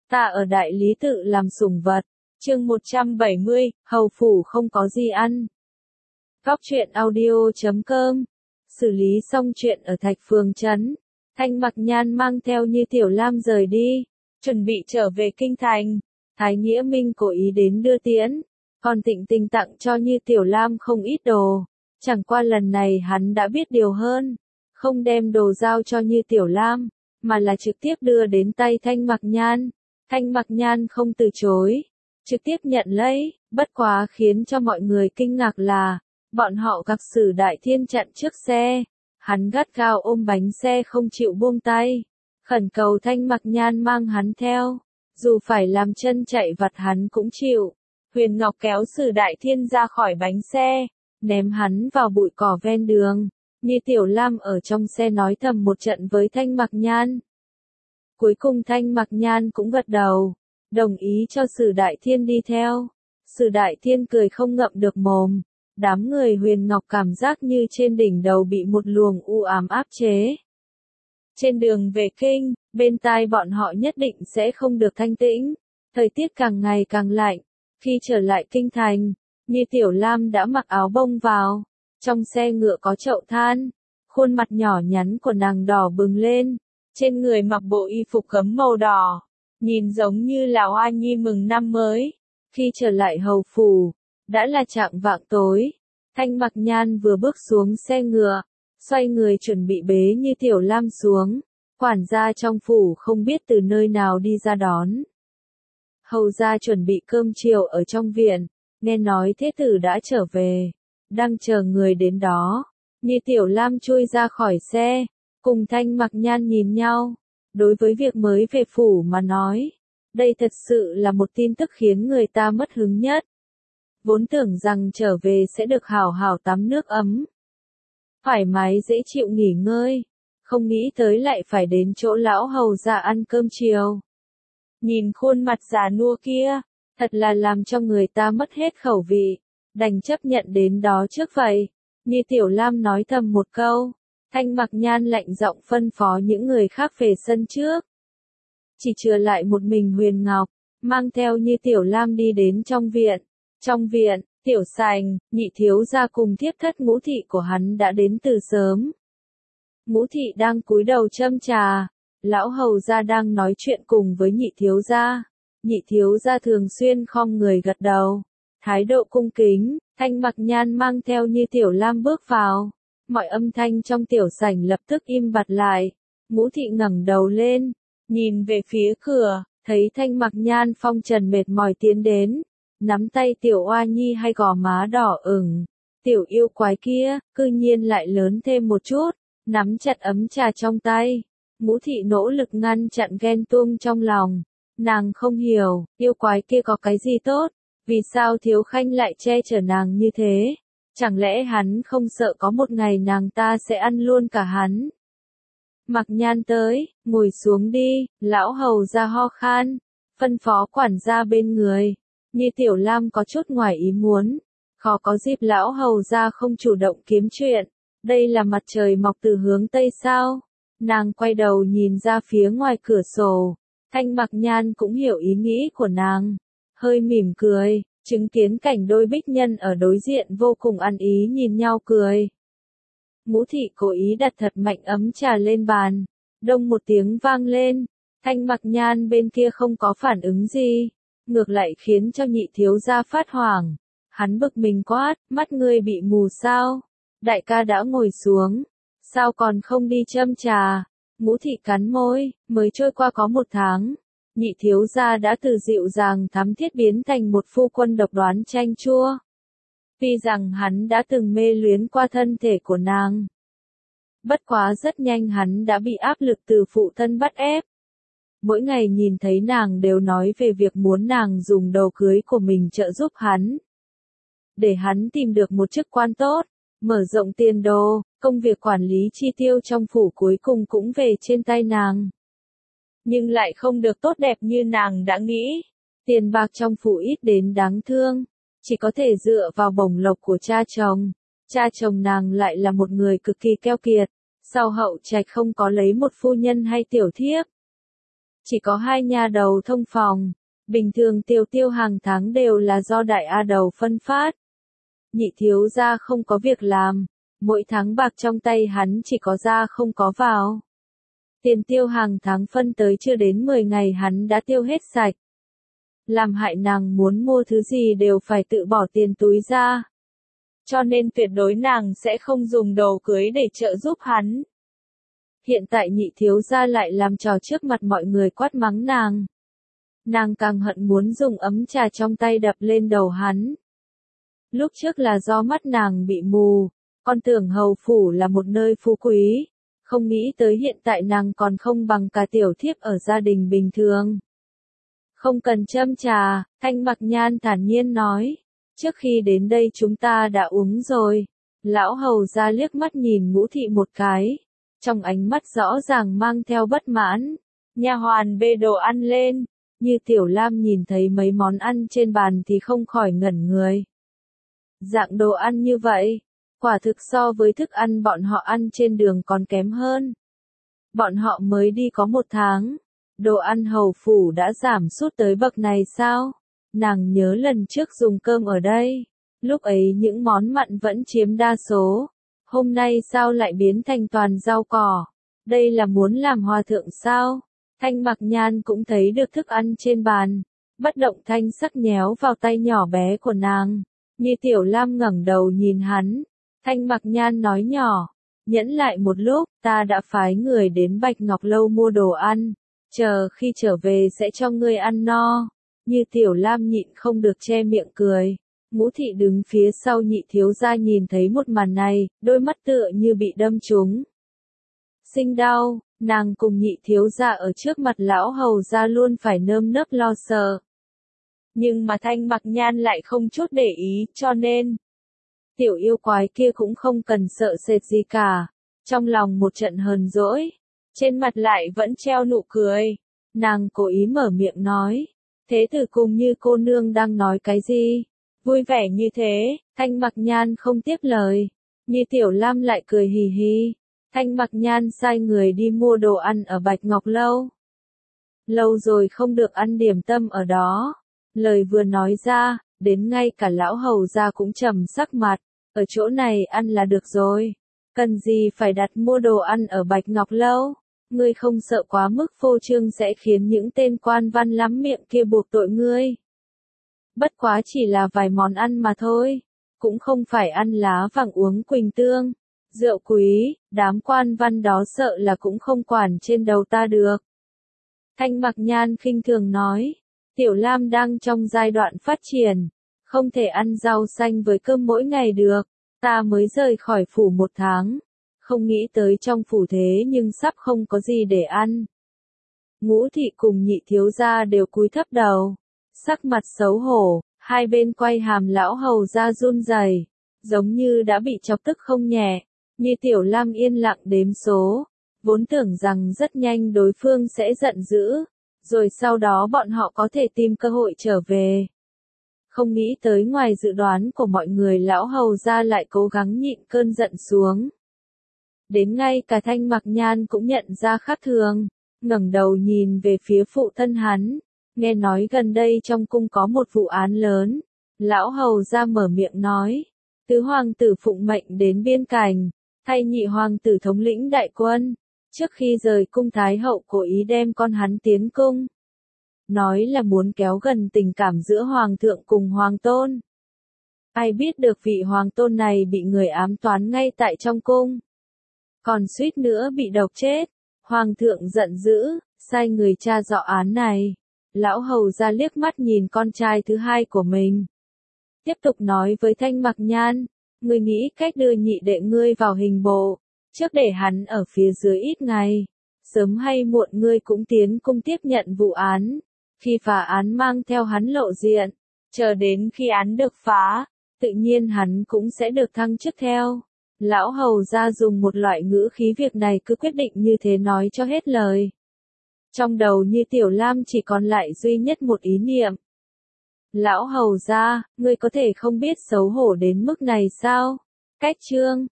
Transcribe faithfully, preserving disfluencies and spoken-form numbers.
Ta ở đại lý tự làm sủng vật. Chương một trăm bảy mươi, hầu phủ không có gì ăn. Góc truyện audio chấm com. Xử lý xong chuyện ở Thạch Phường trấn, Thanh Mặc Nhan mang theo Như Tiểu Lam rời đi, chuẩn bị trở về kinh thành. Thái Nghĩa Minh cố ý đến đưa tiễn, còn Tịnh Tình tặng cho Như Tiểu Lam không ít đồ. Chẳng qua lần này hắn đã biết điều hơn, không đem đồ giao cho Như Tiểu Lam, mà là trực tiếp đưa đến tay Thanh Mặc Nhan. Thanh Mặc Nhan không từ chối, trực tiếp nhận lấy, bất quá khiến cho mọi người kinh ngạc là, bọn họ gặp Sử Đại Thiên chặn trước xe, hắn gắt gao ôm bánh xe không chịu buông tay, khẩn cầu Thanh Mặc Nhan mang hắn theo, dù phải làm chân chạy vặt hắn cũng chịu. Huyền Ngọc kéo Sử Đại Thiên ra khỏi bánh xe, ném hắn vào bụi cỏ ven đường. Như Tiểu Lam ở trong xe nói thầm một trận với Thanh Mặc Nhan. Cuối cùng Thanh Mặc Nhan cũng gật đầu, đồng ý cho Sử Đại Thiên đi theo. Sử Đại Thiên cười không ngậm được mồm, đám người Huyền Ngọc cảm giác như trên đỉnh đầu bị một luồng u ám áp chế. Trên đường về kinh, bên tai bọn họ nhất định sẽ không được thanh tĩnh, thời tiết càng ngày càng lạnh. Khi trở lại kinh thành, Như Tiểu Lam đã mặc áo bông vào, trong xe ngựa có chậu than, khuôn mặt nhỏ nhắn của nàng đỏ bừng lên, trên người mặc bộ y phục gấm màu đỏ, nhìn giống như là hoa nhi mừng năm mới. Khi trở lại hầu phủ, đã là chạng vạng tối, Thanh Mặc Nhan vừa bước xuống xe ngựa, xoay người chuẩn bị bế Như Tiểu Lam xuống, quản gia trong phủ không biết từ nơi nào đi ra đón. Hầu gia chuẩn bị cơm chiều ở trong viện, nghe nói thế tử đã trở về, đang chờ người đến đó. Như Tiểu Lam chui ra khỏi xe, cùng Thanh Mặc Nhan nhìn nhau. Đối với việc mới về phủ mà nói, đây thật sự là một tin tức khiến người ta mất hứng nhất. Vốn tưởng rằng trở về sẽ được hào hào tắm nước ấm, thoải mái dễ chịu nghỉ ngơi, không nghĩ tới lại phải đến chỗ lão hầu gia ăn cơm chiều. Nhìn khuôn mặt già nua kia, thật là làm cho người ta mất hết khẩu vị, đành chấp nhận đến đó trước vậy. Như Tiểu Lam nói thầm một câu, Thanh Mặc Nhan lạnh giọng phân phó những người khác về sân trước. Chỉ chừa lại một mình Huyền Ngọc, mang theo Như Tiểu Lam đi đến trong viện. Trong viện, tiểu sành, nhị thiếu gia cùng thiếp thất Ngũ thị của hắn đã đến từ sớm. Ngũ thị đang cúi đầu châm trà, lão hầu gia đang nói chuyện cùng với nhị thiếu gia. Nhị thiếu gia thường xuyên khom người gật đầu, thái độ cung kính. Thanh Mặc Nhan mang theo Như Tiểu Lam bước vào, mọi âm thanh trong tiểu sảnh lập tức im bặt lại. Ngũ thị ngẩng đầu lên, nhìn về phía cửa, thấy Thanh Mặc Nhan phong trần mệt mỏi tiến đến, nắm tay tiểu oa nhi hay gò má đỏ ửng. Tiểu yêu quái kia, cư nhiên lại lớn thêm một chút, nắm chặt ấm trà trong tay. Ngũ thị nỗ lực ngăn chặn ghen tuông trong lòng, nàng không hiểu, yêu quái kia có cái gì tốt, vì sao Thiếu Khanh lại che chở nàng như thế, chẳng lẽ hắn không sợ có một ngày nàng ta sẽ ăn luôn cả hắn. Mặc Nhan tới, ngồi xuống đi, lão hầu gia ho khan, phân phó quản gia bên người. Như Tiểu Lam có chút ngoài ý muốn, khó có dịp lão hầu gia không chủ động kiếm chuyện, đây là mặt trời mọc từ hướng Tây sao? Nàng quay đầu nhìn ra phía ngoài cửa sổ, Thanh Mặc Nhan cũng hiểu ý nghĩ của nàng, hơi mỉm cười, chứng kiến cảnh đôi bích nhân ở đối diện vô cùng ăn ý nhìn nhau cười. Ngũ thị cố ý đặt thật mạnh ấm trà lên bàn, đông một tiếng vang lên, Thanh Mặc Nhan bên kia không có phản ứng gì, ngược lại khiến cho nhị thiếu gia phát hoảng. Hắn bực mình quát, mắt ngươi bị mù sao? Đại ca đã ngồi xuống, sao còn không đi châm trà? Ngũ thị cắn môi, mới trôi qua có một tháng, nhị thiếu gia đã từ dịu dàng thắm thiết biến thành một phu quân độc đoán chanh chua. Tuy rằng hắn đã từng mê luyến qua thân thể của nàng, bất quá rất nhanh hắn đã bị áp lực từ phụ thân bắt ép. Mỗi ngày nhìn thấy nàng đều nói về việc muốn nàng dùng đầu cưới của mình trợ giúp hắn, để hắn tìm được một chức quan tốt, mở rộng tiền đồ. Công việc quản lý chi tiêu trong phủ cuối cùng cũng về trên tay nàng, nhưng lại không được tốt đẹp như nàng đã nghĩ. Tiền bạc trong phủ ít đến đáng thương, chỉ có thể dựa vào bổng lộc của cha chồng. Cha chồng nàng lại là một người cực kỳ keo kiệt, sau hậu trạch không có lấy một phu nhân hay tiểu thiếp. chỉ có hai nha đầu thông phòng. Bình thường tiêu tiêu hàng tháng đều là do đại A đầu phân phát. Nhị thiếu gia không có việc làm, mỗi tháng bạc trong tay hắn chỉ có ra không có vào. Tiền tiêu hàng tháng phân tới chưa đến mười ngày hắn đã tiêu hết sạch. Làm hại nàng muốn mua thứ gì đều phải tự bỏ tiền túi ra. Cho nên tuyệt đối nàng sẽ không dùng đồ cưới để trợ giúp hắn. Hiện tại nhị thiếu gia lại làm trò trước mặt mọi người quát mắng nàng. Nàng càng hận muốn dùng ấm trà trong tay đập lên đầu hắn. Lúc trước là do mắt nàng bị mù, con tưởng hầu phủ là một nơi phú quý, không nghĩ tới hiện tại nàng còn không bằng cả tiểu thiếp ở gia đình bình thường. Không cần châm trà, Thanh Mặc Nhan thản nhiên nói, trước khi đến đây chúng ta đã uống rồi. Lão hầu ra liếc mắt nhìn Ngũ thị một cái, trong ánh mắt rõ ràng mang theo bất mãn. Nha hoàn bê đồ ăn lên, Như Tiểu Lam nhìn thấy mấy món ăn trên bàn thì không khỏi ngẩn người. Dạng đồ ăn như vậy, quả thực so với thức ăn bọn họ ăn trên đường còn kém hơn. Bọn họ mới đi có một tháng, đồ ăn hầu phủ đã giảm sút tới bậc này sao? Nàng nhớ lần trước dùng cơm ở đây, lúc ấy những món mặn vẫn chiếm đa số, hôm nay sao lại biến thành toàn rau cỏ? Đây là muốn làm hòa thượng sao? Thanh Mặc Nhan cũng thấy được thức ăn trên bàn, bất động thanh sắc nhéo vào tay nhỏ bé của nàng. Như Tiểu Lam ngẩng đầu nhìn hắn, Thanh Mặc Nhan nói nhỏ, nhẫn lại một lúc, ta đã phái người đến Bạch Ngọc Lâu mua đồ ăn, chờ khi trở về sẽ cho ngươi ăn no. Như Tiểu Lam nhịn không được che miệng cười. Ngũ thị đứng phía sau nhị thiếu gia nhìn thấy một màn này, đôi mắt tựa như bị đâm trúng. Sinh đau, nàng cùng nhị thiếu gia ở trước mặt lão hầu gia luôn phải nơm nớp lo sợ. Nhưng mà Thanh Mặc Nhan lại không chút để ý, cho nên tiểu yêu quái kia cũng không cần sợ sệt gì cả. Trong lòng một trận hờn dỗi, trên mặt lại vẫn treo nụ cười. Nàng cố ý mở miệng nói, thế tử cùng Như cô nương đang nói cái gì? Vui vẻ như thế, Thanh Mặc Nhan không tiếp lời. Như Tiểu Lam lại cười hì hì. Thanh Mặc Nhan sai người đi mua đồ ăn ở Bạch Ngọc Lâu. Lâu rồi không được ăn điểm tâm ở đó. Lời vừa nói ra, đến ngay cả lão hầu gia cũng trầm sắc mặt, ở chỗ này ăn là được rồi. Cần gì phải đặt mua đồ ăn ở Bạch Ngọc Lâu? Ngươi không sợ quá mức phô trương sẽ khiến những tên quan văn lắm miệng kia buộc tội ngươi. Bất quá chỉ là vài món ăn mà thôi, cũng không phải ăn lá vàng uống quỳnh tương, rượu quý, đám quan văn đó sợ là cũng không quản trên đầu ta được. Thanh Mặc Nhan khinh thường nói, Tiểu Lam đang trong giai đoạn phát triển, không thể ăn rau xanh với cơm mỗi ngày được, ta mới rời khỏi phủ một tháng, không nghĩ tới trong phủ thế nhưng sắp không có gì để ăn. Ngũ thị cùng nhị thiếu gia đều cúi thấp đầu, sắc mặt xấu hổ, hai bên quay hàm lão hầu gia run rẩy, giống như đã bị chọc tức không nhẹ. Như Tiểu Lam yên lặng đếm số, vốn tưởng rằng rất nhanh đối phương sẽ giận dữ, rồi sau đó bọn họ có thể tìm cơ hội trở về. Không nghĩ tới ngoài dự đoán của mọi người lão hầu gia lại cố gắng nhịn cơn giận xuống. Đến ngay cả Thanh Mặc Nhan cũng nhận ra khác thường, ngẩng đầu nhìn về phía phụ thân hắn, nghe nói gần đây trong cung có một vụ án lớn. Lão hầu gia mở miệng nói, tứ hoàng tử phụng mệnh đến biên cảnh, thay nhị hoàng tử thống lĩnh đại quân. Trước khi rời cung Thái hậu cố ý đem con hắn tiến cung, nói là muốn kéo gần tình cảm giữa hoàng thượng cùng hoàng tôn. Ai biết được vị hoàng tôn này bị người ám toán ngay tại trong cung, còn suýt nữa bị độc chết. Hoàng thượng giận dữ, sai người tra rõ án này. Lão hầu ra liếc mắt nhìn con trai thứ hai của mình, tiếp tục nói với Thanh Mặc Nhan, ngươi nghĩ cách đưa nhị đệ ngươi vào hình bộ, trước để hắn ở phía dưới ít ngày, sớm hay muộn ngươi cũng tiến cung tiếp nhận vụ án, khi phá án mang theo hắn lộ diện, chờ đến khi án được phá, tự nhiên hắn cũng sẽ được thăng chức theo. Lão hầu ra dùng một loại ngữ khí việc này cứ quyết định như thế nói cho hết lời. Trong đầu Như Tiểu Lam chỉ còn lại duy nhất một ý niệm. Lão hầu ra, ngươi có thể không biết xấu hổ đến mức này sao? Cách chương